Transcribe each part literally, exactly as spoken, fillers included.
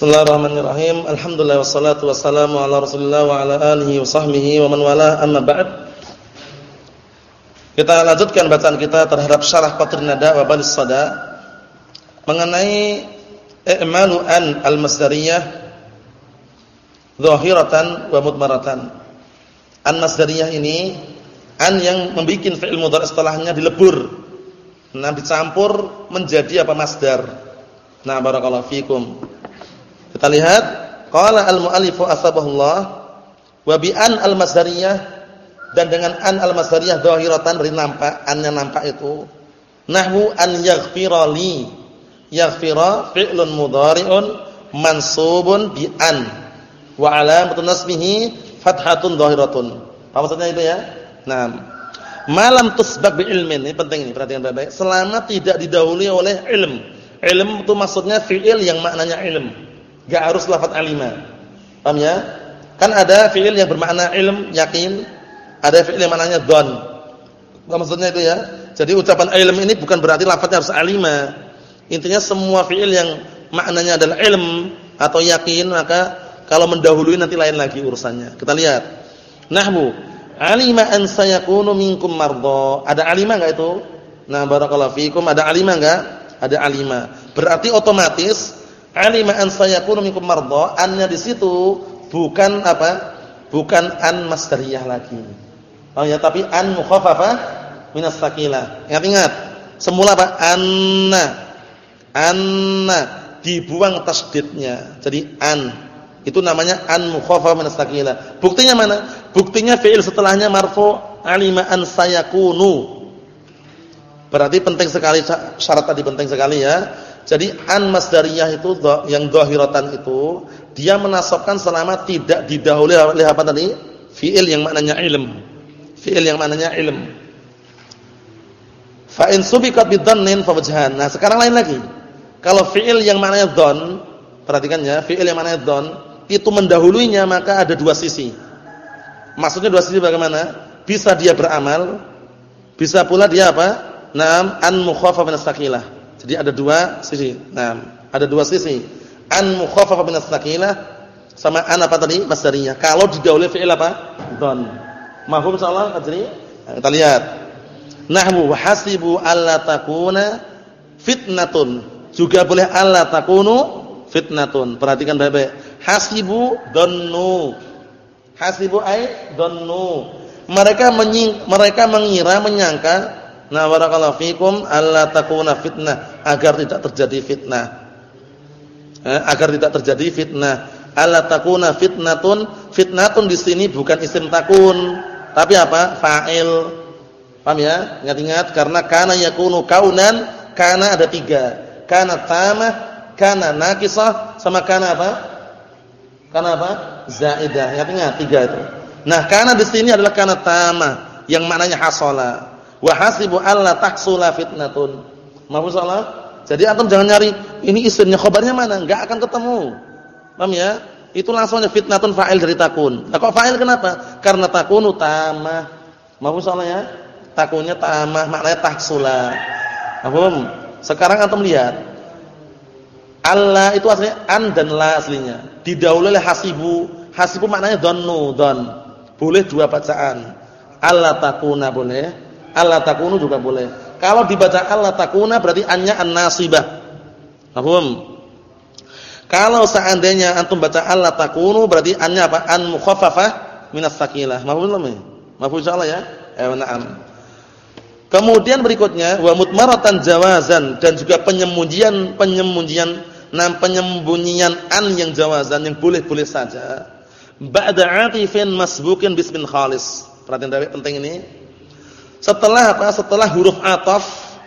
Bismillahirrahmanirrahim. Alhamdulillah wassalatu wassalamu ala Rasulillah wa ala alihi wa sahbihi wa man wala, amma ba'd. Kita lanjutkan bacaan kita terhadap syarah Qatrun Nada wa Balis Sada mengenai i'malu an al-masdariyah zahiratan wa mudmaratan. An-masdariyah ini an yang membuat fi'il mudhari' setelahnya dilebur. Nah, dicampur menjadi apa masdar. Nah, barakallahu fikum. Kita lihat qala al-mu'allifu asbahullah wa bi an al-masdariyah, dan dengan an al-masdariyah dhahiratan, dari nampak, an-nya nampak itu nahwu an yaghfira li. Yaghfira fi'lun mudhari'un mansubun bi an wa alamatun nasbihi fathatun dhahiratun. Apa maksudnya itu ya? Nah, malam tusbaq bi ilmin, ini penting ini, perhatikan baik-baik. Selama tidak didahului oleh ilm. Ilm itu maksudnya fi'il yang maknanya ilm. Enggak harus lafaz alima. Paham ya? Kan ada fi'il yang bermakna ilm, yakin, ada fi'il yang maknanya dhon. Apa maksudnya itu ya? Jadi ucapan ilm ini bukan berarti lafaznya harus alima. Intinya semua fi'il yang maknanya adalah ilm atau yakin, maka kalau mendahului nanti lain lagi urusannya. Kita lihat. Nahwu alima an sayakunu minkum mardha. Ada alima enggak itu? Nah, barakallahu fikum, ada alima enggak? Ada alima. Berarti otomatis alima an sayakunu minkum mardha, an-nya di situ bukan apa? Bukan an masdariyah lagi. Oh ya, tapi an mukhaffafah minas saqilah. Ingat-ingat. Semula apa? Anna. Anna dibuang tasdidnya. Jadi an. Itu namanya an mukhaffafah minas saqilah. Buktinya mana? Buktinya fi'il setelahnya marfu, alima an sayakunu. Berarti penting sekali, syarat tadi penting sekali ya. Jadi an masdariyah itu yang dhahiratan itu dia menasabkan selama tidak didahului oleh apa tadi? Fi'il yang maknanya ilm. Fi'il yang maknanya ilm. Fa in subiqat bidhannin fa wajhan. Nah, sekarang lain lagi. Kalau fi'il yang maknanya dhon, perhatikan ya, fi'il yang maknanya dhon itu mendahuluinya, maka ada dua sisi. Maksudnya dua sisi bagaimana? Bisa dia beramal, bisa pula dia apa? Naam an mukhaffaf min as-saqilah. Jadi ada dua sisi. Nah, ada dua sisi. An mukhaffafah min as-saqilah sama an apa tadi? Masdariyah. Kalau didahului fi'il apa? Dhon. Mafhum insyaallah ajri? Nah, kita lihat. Nahwu hasibu alla takuna fitnatun. Juga boleh alla takunu fitnatun. Perhatikan baik-baik. Hasibu dhannu. Hasibu ai dhannu. Mereka menying, mereka mengira, menyangka, nah barakallahu fikum, alla takuna fitnah, agar tidak terjadi fitnah. Eh, agar tidak terjadi fitnah. Alla takuna fitnatun, fitnatun di sini bukan isim takun, tapi apa? Fa'il. Paham ya? Ingat-ingat, karena kana yakunu kaunan, kana ada tiga. Kana tamah, kana naqisah, sama kana apa? Kana apa? Zaidah. Ingat-ingat tiga itu. Nah, kana di sini adalah kana tamah yang maknanya hasala. Wa hasibu alla tahsula fitnatun. Maaf salah. Jadi antum jangan nyari ini isimnya, khabarnya mana, enggak akan ketemu. Paham ya? Itu langsung aja fitnatun fa'il dari takun. Nah, kok fa'il kenapa? Karena takunu tamah. Maaf salah ya. Takunnya tamah, maknanya tahsula. Paham? Sekarang antum lihat. Alla itu aslinya an dan la aslinya. Didahului oleh hasibu. Hasibu maknanya dhannu, dhon. Boleh dua bacaan. Alla takuna boleh. Allah takunu juga boleh. Kalau dibaca Allah takuna berarti annya an-nasibah. Paham? Kalau seandainya antum baca Allah takunu berarti annya apa? An mukhaffafah minas saqilah. Paham belum ya? Paham insyaallah ya? Eh, na'am. Kemudian berikutnya wa mutmaratan jawazan, dan juga penyembunyian penyembunyian nam penyembunyian an yang jawazan yang boleh-boleh saja. Ba'da atifin masbuqin bismin khalis. Perhatian baik, penting ini. Setelah apa? Setelah huruf ataf,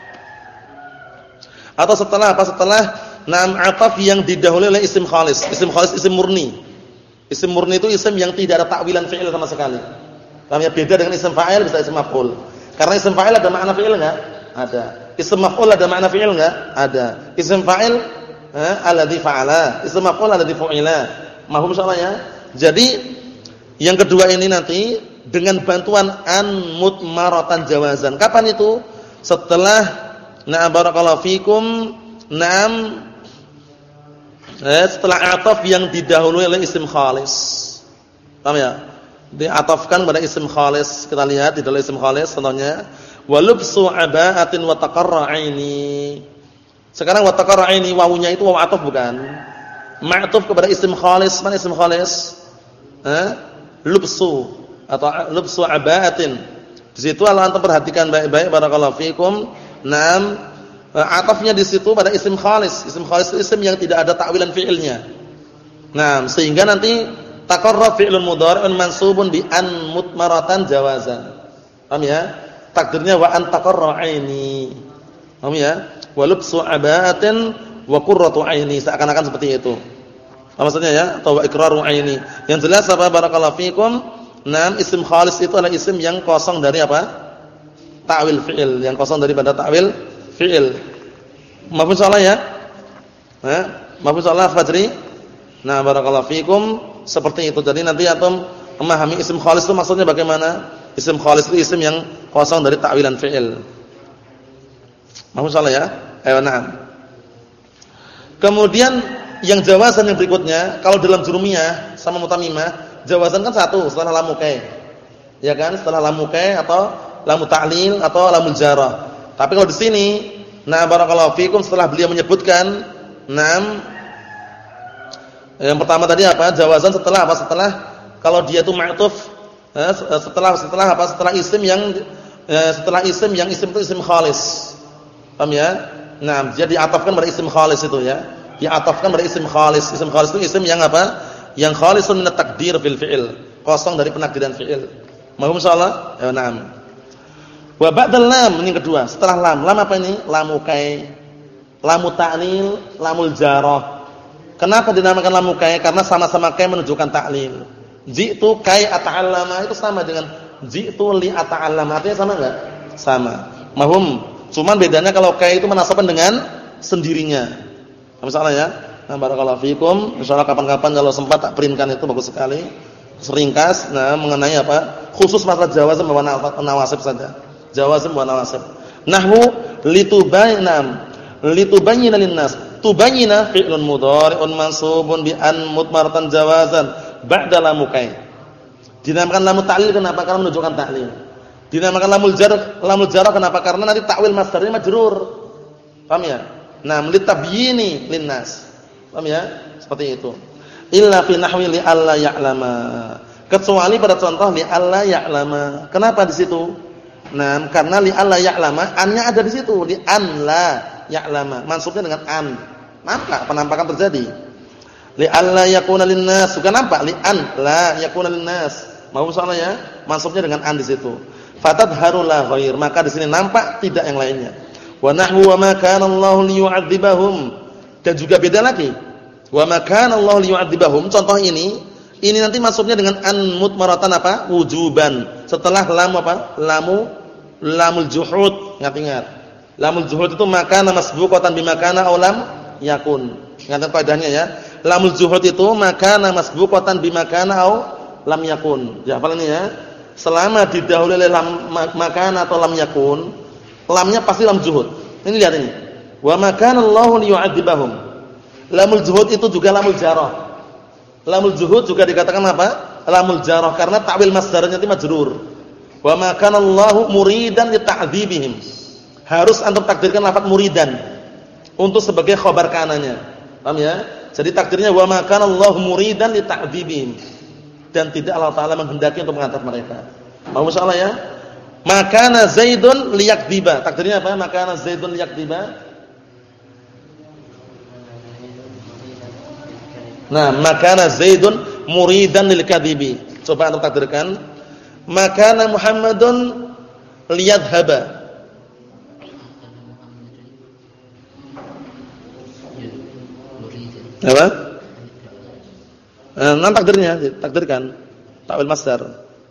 atau setelah apa? Setelah nam ataf yang didahului oleh isim khalis. Isim khalis isim murni. Isim murni itu isim yang tidak ada takwilan fi'il sama sekali. Paham ya? Beda dengan isim fa'il, bisa isim maf'ul. Karena isim fa'il ada makna fi'il enggak? Ada. Isim maf'ul ada makna fi'il enggak? Ada. Isim fa'il eh, alladzi fa'ala, isim maf'ul alladzi fu'ila. Mahum insyaallah ya. Jadi yang kedua ini nanti dengan bantuan an mutmaratan jawazan. Kapan itu? Setelah na barakallahu fikum, na'am Eh, setelah ataf yang didahului oleh isim khalis. Paham ya? Diatafkan pada isim khalis. Kita lihat di dalam isim khalis contohnya walubsu aba'atin wa taqarra 'aini. Sekarang wa taqarra 'aini wawunya itu wawu ataf bukan? Ma'tuf kepada isim khalis. Mana isim khalis? Eh? Lubsu atau lubsu aba'atin. Di situ Allah antum perhatikan baik-baik barakallahu fikum. Naam, atafnya di situ pada isim khalis. Isim khalis itu isim yang tidak ada takwilan fi'ilnya. Nah, sehingga nanti taqarra fi'lun mudhari'un mansubun bi an mutmaratan jawazan. Paham ya? Takdirnya wa an taqarra 'aini. Paham ya? Wa lubsu aba'atin wa qurratu 'aini. Seakan-akan seperti itu. Apa maksudnya ya? Atau wa iqraru 'aini. Yang jelas apa barakallahu fikum? Naam, isim khalis itu adalah isim yang kosong dari apa? Ta'wil fi'il, yang kosong daripada ta'wil fi'il. Mafhum insyaallah ya? Ha? Mafhum insyaallah Fajri? Nah, barakallahu fikum seperti itu. Jadi nanti antum memahami isim khalis itu maksudnya bagaimana? Isim khalis itu isim yang kosong dari ta'wilan fi'il. Mafhum insyaallah ya? Ayo na'am. Kemudian yang jawazan yang berikutnya, kalau dalam jurumiyah sama mutamimah, jawazan kan satu setelah lam mukai. Ya kan? Setelah lam mukai atau lam ta'lil atau lamul jarah. Tapi kalau di sini, nah barakallahu fikum setelah beliau menyebutkan enam yang pertama tadi apa? Jawazan setelah apa? Setelah kalau dia itu ma'tuf eh, setelah setelah apa? Setelah isim yang eh, setelah isim yang isim itu isim khalis. Paham ya? Nah, dia diatafkan pada isim khalis itu ya. Diatafkan pada isim khalis. Isim khalis itu isim yang apa? Yang khalisun min at-taqdir fil fi'il. Kosong dari penakdiran fi'il. Mahum insyaallah? Ya, na'am. Wa ba'dal lam ini kedua, setelah lam. Lam apa ini? Lamu kai, lamu ta'lil, lamul jarah. Kenapa dinamakan lamu kai? Karena sama-sama kai menunjukkan ta'lil. Ji'tu kai ata'allama itu sama dengan ji'tu li ata'allama. Artinya sama enggak? Sama. Mahum. Cuman bedanya kalau kai itu menasabkan dengan sendirinya. Misalnya ya. Nah, barakallahu fikum. Insyaallah kapan-kapan kalau sempat tak printkan itu bagus sekali. Seringkas nah mengenai apa? Khusus masalah jawazan wa nawasib saja. Jawazan wa nawasib. Nahwu litubayyinam litubayyina linnas. Tubayyina fi'lun mudhari'un mansubun bi an mutmaratan jawazan ba'da lam kai. Dinamakan lam ta'lil kenapa? Karena menunjukkan ta'lil. Dinamakan lamul jar lamul jarah kenapa? Karena nanti takwil masdarnya majrur. Paham ya? Nah, litabyini linnas. Paham ya? Seperti itu. Illa fi nahwi li alla ya'lama. Kecuali pada contoh li alla ya'lama. Kenapa di situ? Nah, karena li alla ya'lama, an-nya ada di situ, li an la ya'lama. Mansubnya dengan an. Nampak penampakan terjadi. Li alla yakuna linnas. Bukan nampak li an la yakuna linnas. Mau soalnya ya, mansubnya dengan an di situ. Fatadharu la ghair. Maka di sini nampak tidak yang lainnya. Wa nahwu wa ma kana Allahu liyu'adzibahum. Dan juga beda lagi. Wa ma kana Allahu liyu'adzibahum. Contoh ini, ini nanti maksudnya dengan an mutmaratan apa? Wujuban. Setelah lam apa? Lamu lamul juhud. Ingat-ingat. Lamul juhud itu makana masbuqatan bi makana aw lam yakun. Ingat kaidahnya ya. Lamul juhud itu makana masbuqatan bi makana aw lam yakun. Ya, hafal ini ya. Selama didahului oleh lam makana atau lam yakun, lamnya pasti lam juhud. Ini lihat ini. Wa makana Allahu liyu'adzibahum. Lamul juhud itu juga lamul jarah. Lamul juhud juga dikatakan apa? Lamul jarah karena ta'wil masdarnya itu majrur. Wa ma kana Allahu muridan li ta'dzibihim. Harus antum takdirkan lafaz muridan untuk sebagai khabar kananya. Paham ya? Jadi takdirnya wa ma kana Allahu muridan li ta'dzibihim. Dan tidak Allah Taala menghendaki untuk mengantar mereka. Mau insyaallah ya? Makana Zaidun liyakdziba. Takdirnya apa? Makana Zaidun liyakdziba. Nah, makana Zaidun muridan lil kadzibi. Coba antum takdirkan. Makana Muhammadun liyadhhaba. Apa? Eh, nah, takdirnya, takdirkan. Ta'wil masdar.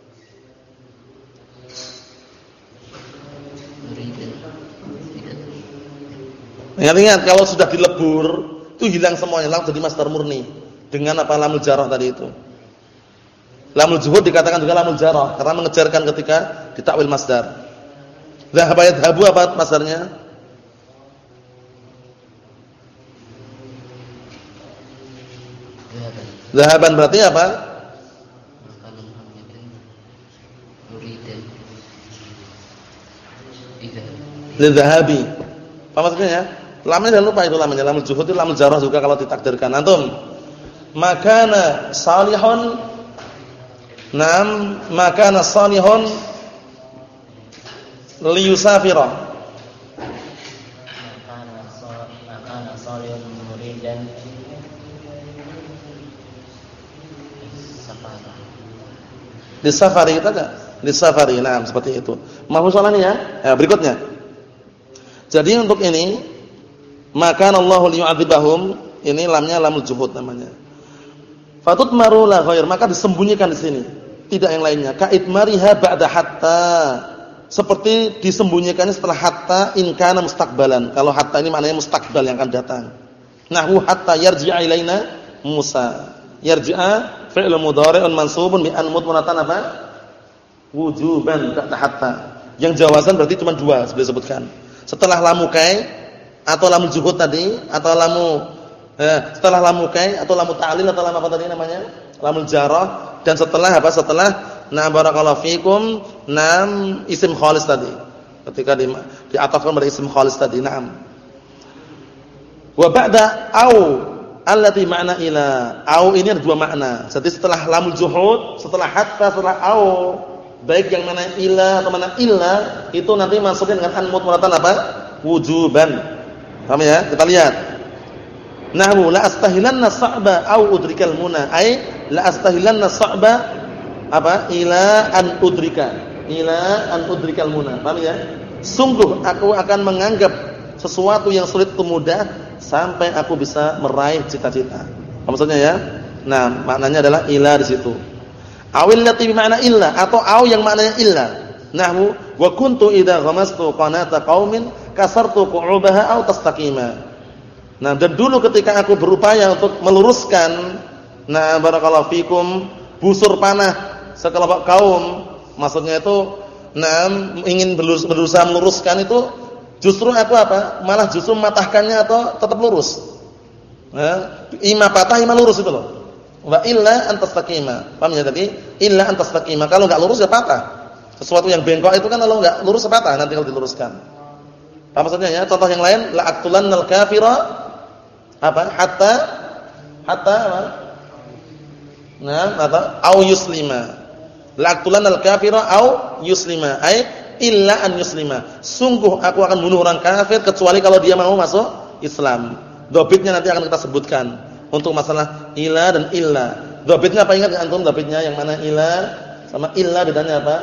Ingat-ingat kalau sudah dilebur, itu hilang semuanya, langsung jadi masdar murni. Dengan apa lamul jarah tadi itu. Lamul juhud dikatakan juga lamul jarah karena mengejarkan ketika ditakwil masdar. Dhahaba yadhhabu apa masdarnya? Zahaban berarti apa? Lidzahabi. Apa maksudnya ya? Lamnya jangan lupa itu lamnya. Lamul juhud itu lamul jarrah juga kalau ditakdirkan. Antum. Makana salihun. Naam, makana salihun liyusafira. Makana salih, makana salihun muridan safari. Di safari kita enggak? Di safari. Nah, seperti itu. Mahfuz soalnya ya. Ya, berikutnya. Jadi untuk ini maka Allahu liyu'adzibahum, ini lamnya lamul juhud namanya. Fatutmaru la ghair, maka disembunyikan di sini, tidak yang lainnya. Ka'idmariha ba'da hatta, seperti disembunyikannya setelah hatta in kana mustaqbalan. Kalau hatta ini maknanya mustaqbal yang akan datang. Nahwu hatta yarji'a ilaina Musa. Yarji'a fi'l mudhari'un mansubun bi an mudmaratan apa? Wujuban ba'da hatta. Yang jawazan berarti cuma dua sudah disebutkan. Setelah lamu kai atau lamu juhud tadi atau lamu eh, setelah lamu kai atau lamu ta'lil atau lamu apa tadi namanya? Lamul jarrah, dan setelah apa? Setelah na barakallahu fikum nam isim khalis tadi. Ketika di diatafkan pada isim khalis tadi, na'am. Wa ba'da au allati ma'na ila. Au ini ada dua makna. Jadi setelah lamul juhud, setelah hatta, setelah au, baik yang mana ila atau mana illa, itu nanti masuknya dengan an mutmaratan apa? Wujuban. Paham ya? Kita lihat. Nahwu la astahilanna sa'ba au udrikal muna. Ai la astahilanna sa'ba apa? Ila an udrika. Ila an udrikal muna. Paham ya? Sungguh aku akan menganggap sesuatu yang sulit itu mudah sampai aku bisa meraih cita-cita. Apa maksudnya ya? Nah, maknanya adalah ila di situ. Awil lati bermakna illa, atau aw yang maknanya illa. Nahwu wa kuntu idza ghamastu qanata qaumin kasartu qu'ubaha aw tastaqima. Nah, dan dulu ketika aku berupaya untuk meluruskan, nah barakallahu fikum, busur panah sekelompok kaum, maksudnya itu nah ingin berusaha meluruskan itu, justru aku apa? Malah justru mematahkannya atau tetap lurus. Nah, ima patah ima lurus itu loh. Wa illa an tastaqima. Paham ya tadi? Illa an tastaqima. Kalau enggak lurus ya patah. Sesuatu yang bengkok itu kan kalau enggak lurus ya patah nanti kalau diluruskan. Apa maksudnya ya? Contoh yang lain, la aqtulannal kafira apa? Hatta hatta apa? Nah, atau au yuslima. La aqtulannal kafira au yuslima. Ai illa an yuslima. Sungguh aku akan bunuh orang kafir kecuali kalau dia mau masuk Islam. Dhabitnya nanti akan kita sebutkan. Untuk masalah ila dan illa. Dhabitnya apa ingat enggak antum dhabitnya yang mana ila sama illa bedanya apa?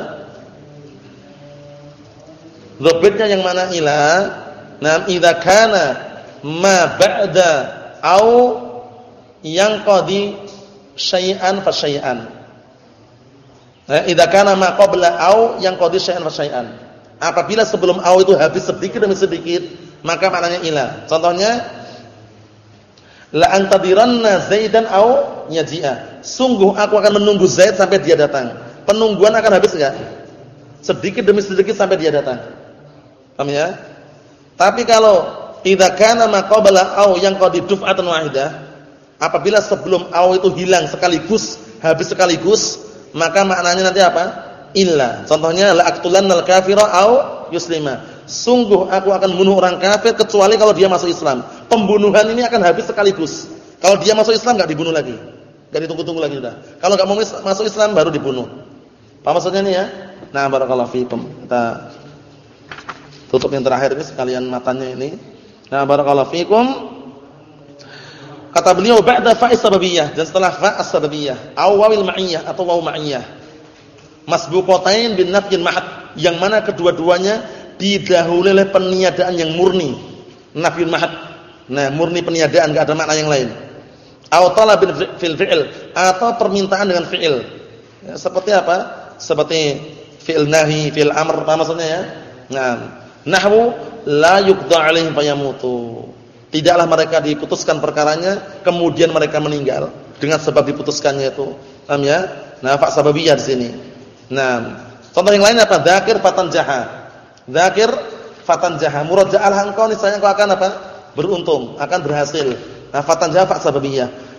Dhabitnya yang mana ila? Nam idza kana ma ba'da au yang qadi syai'an fa syai'an. Eh idza kana ma qabla au yang qadi syai'an fa syai'an. Apabila sebelum au itu habis sedikit demi sedikit, maka maknanya ila. Contohnya la antadiranna Zaidan au yaji'a. Sungguh aku akan menunggu Zaid sampai dia datang. Penungguan akan habis enggak? Sedikit demi sedikit sampai dia datang. Paham ya? Tapi kalau idza kana ma qabla au yang qad duf'atan wahidah, apabila sebelum au itu hilang sekaligus, habis sekaligus, maka maknanya nanti apa? Illa. Contohnya la aqtulannal kafira au yuslima. Sungguh aku akan membunuh orang kafir kecuali kalau dia masuk Islam. Pembunuhan ini akan habis sekaligus. Kalau dia masuk Islam enggak dibunuh lagi. Enggak ditunggu-tunggu lagi sudah. Kalau enggak mau masuk Islam baru dibunuh. Paham maksudnya ini ya? Nah, barakallahu fiikum. Kita tutup yang terakhir ini sekalian matanya ini. Nah, barakallahu fiikum. Kata beliau ba'da fa'is sababiyah, dan setelah fa'as sababiyah, aw wawil ma'iyyah atau waw ma'iyyah. Masbuqatain bin nafyin mahad, yang mana kedua-duanya didahului oleh peniadaan yang murni. Nafyun mahad. Nah, murni peniadaan, enggak ada makna yang lain. Aw talabin fil fi'il, atau permintaan dengan fi'il. Ya, seperti apa? Seperti fi'il nahi, fi'il amr, apa maksudnya ya? Nah, nahwu la yuqda 'alaihim fayamutu. Tidaklah mereka diputuskan perkaranya kemudian mereka meninggal dengan sebab diputuskannya itu. Paham ya? Nah, fa sababiyah di sini. Nah, contoh yang lain apa? Dzakir fatan jaha. Dzakir fatan jaha. Murad ja'al engkau niscaya engkau akan apa? Beruntung, akan berhasil. Nah, fatan jaha fa sababiyah.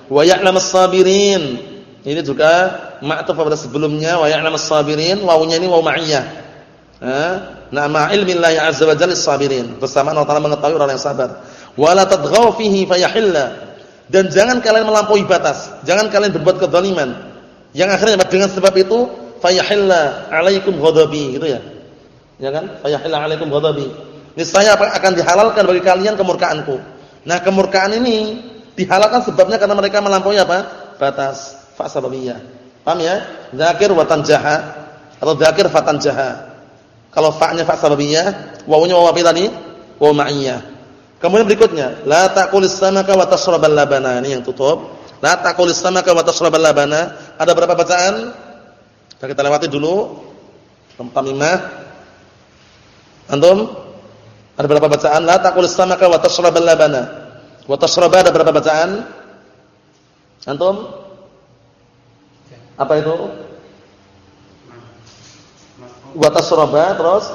Wa ya'lamus sabirin. Ini juga ma'tuf pada sebelumnya wa ya'lamus sabirin, wawunya ini wawu ma'iyah. Nah, ma ilmillahi azza wa jalla sabirin. Bersama Allah Taala mengetahui orang yang sabar. Wala tadghaw fihi fayahilla. Dan jangan kalian melampaui batas, jangan kalian berbuat kezaliman. Yang akhirnya dengan sebab itu fayahilla 'alaikum ghadabi, gitu ya. Ya kan? Fayahilla 'alaikum ghadabi. Niscaya akan dihalalkan bagi kalian kemurkaanku. Nah, kemurkaan ini dihalalkan sebabnya karena mereka melampaui apa? Batas. Fa sababiyah. Paham ya? Dzakir wa tanjaha atau dzakir fa tanjaha. Kalau fa'nya fa sababiyah, wawunya wawu apa tadi? Wawu ma'iyah. Kemudian berikutnya, la taqulis samaka wa tashrabal labana. Ini yang tutup. La taqulis samaka wa tashrabal labana. Ada berapa bacaan? Sudah kita lewati dulu. Tamimah. Antum? Ada berapa bacaan? La taqulis samaka wa tashrabal labana. Wa tashraba ada berapa bacaan? Antum? Apa itu? Wa tashraba terus?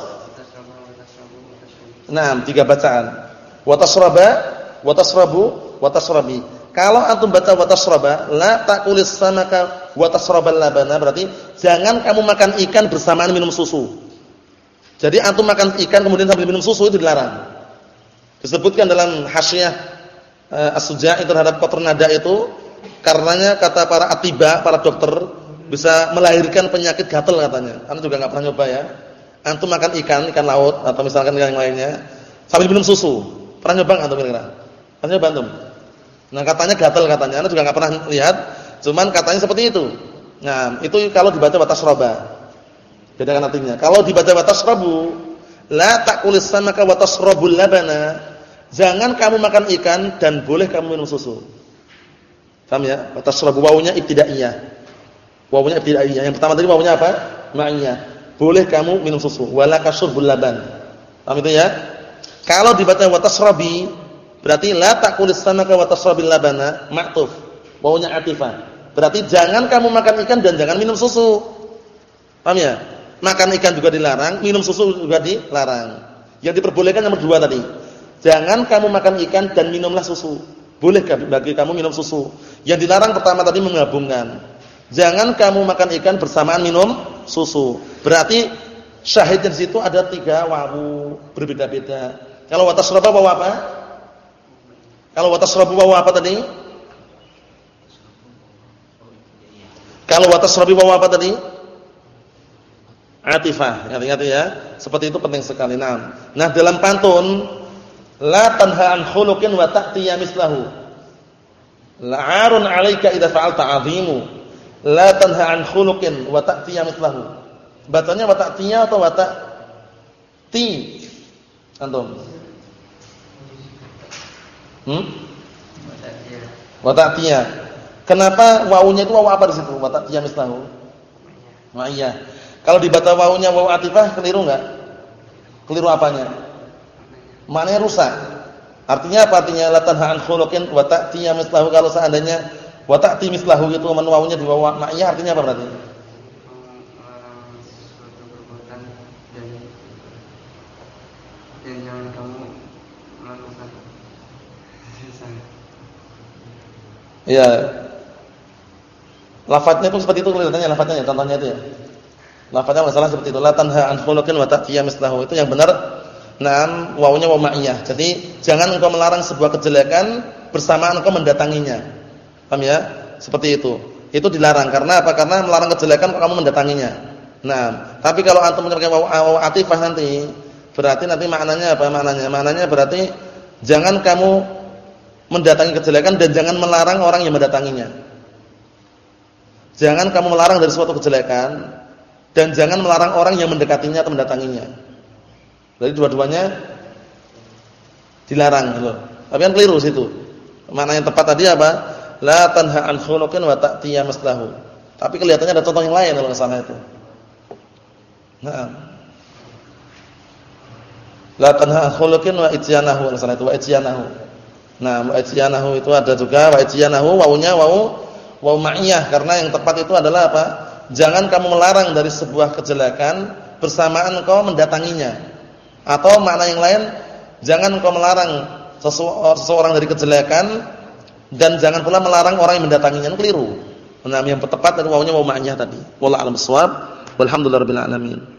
Nah, tiga bacaan. Wa tashraba, wa tashrabu, wa tashrabi. Kalau antum baca wa tashraba, la taqulis samaka wa tashrabal labana, berarti jangan kamu makan ikan bersamaan minum susu. Jadi antum makan ikan kemudian sambil minum susu itu dilarang. Disebutkan dalam Hasyiah uh, As-Suja'i terhadap qatrun nada itu, karenanya kata para atiba, para dokter bisa melahirkan penyakit gatal katanya. Anda juga enggak pernah nyoba ya. Antum makan ikan, ikan laut atau misalkan ikan yang lainnya sambil minum susu. Pernah nyoba antum kira-kira? Pernah nyoba antum? Nah, katanya gatal katanya. Anda juga enggak pernah lihat, cuman katanya seperti itu. Nah, itu kalau dibaca wa tashraba. Bedakan artinya. Kalau dibaca wa tashrabu, la taqulis samaka wa tashrabul labana. Jangan kamu makan ikan dan boleh kamu minum susu. Paham ya? Wa tashrabu wawunya ibtidaiyah. Wawunya ibtidaiyah. Yang pertama tadi wawunya apa? Ma'iyah. Boleh kamu minum susu. Wala kashurbul laban. Paham itu ya? Kalau dibaca wa tashrabi, berarti la taqulis samaka wa tashrabil labana, ma'tuf. Wawunya atifah. Berarti jangan kamu makan ikan dan jangan minum susu. Paham ya? Makan ikan juga dilarang, minum susu juga dilarang. Yang diperbolehkan nomor dua tadi. Jangan kamu makan ikan dan minumlah susu. Boleh bagi kamu minum susu. Yang dilarang pertama tadi menggabungkan. Jangan kamu makan ikan bersamaan minum susu. Berarti syahidnya di situ ada tiga wawu berbeda-beda. Kalau wa tashraba wawu apa? Kalau wa tasrabu wawu apa tadi? Kalau wa tasrabi wawu apa tadi? Atifah. Ingat-ingat ya. Seperti itu penting sekali. Nah, nah dalam pantun la tanha an khuluqin wa ta'tiya mislahu. La'arun 'alaika idza fa'alta 'azimu. La tanha an khuluqin wa ta'tiya mislahu. Bacanya wa ta'tiya atau wa ta'ti? Antum. Hmm? Wa ta'tiya. Kenapa wawunya itu wawu apa di situ? Wa ta'tiya mislahu. Ma'iyah. Kalau dibaca wawunya wawu atifah keliru enggak? Keliru apanya? Maknanya rusak. Artinya apa? Artinya la tanha an khuluqin wa ta'tiya mislahu. Kalau seandainya wa ta'ti mislahu itu man wawunya di wawu ma'iyah artinya apa berarti? Suatu perbuatan dan dan jangan kamu melakukan. Iya. Lafadznya itu seperti itu kelihatannya lafadznya ya, contohnya itu ya. Lafadznya masalah seperti itu, la tanha an khuluqin wa ta'tiya mislahu. Itu yang benar. Naam, wawunya wawu ma'iyah. Jadi jangan engkau melarang sebuah kejelekan bersamaan engkau mendatanginya. Paham ya? Seperti itu. Itu dilarang karena apa? Karena melarang kejelekan kok kamu mendatanginya. Nah, tapi kalau antum menggunakan wawu atifah nanti, berarti nanti maknanya apa? Maknanya maknanya berarti jangan kamu mendatangi kejelekan dan jangan melarang orang yang mendatanginya. Jangan kamu melarang dari suatu kejelekan dan jangan melarang orang yang mendekatinya atau mendatanginya. Jadi dua-duanya dilarang gitu. Tapi kan keliru situ. Makna yang tepat tadi apa? La tanha an khuluqin wa ta'tiya mislahu. Tapi kelihatannya ada contoh yang lain kalau enggak salah itu. Nah. La tanha an khuluqin wa ityanahu kalau salah itu wa ityanahu. Nah, wa ityanahu itu ada juga wa ityanahu wawunya wawu wawu ma'iyah karena yang tepat itu adalah apa? Jangan kamu melarang dari sebuah kejelekan bersamaan kau mendatanginya. Atau makna yang lain, jangan engkau melarang seseorang dari kejelekan Dan jangan pula melarang orang yang mendatanginya, keliru. Nah, yang tepat adalah wawunya wawu ma'iyah tadi. Wallahu a'lam bishawab. Walhamdulillahirabbil alamin.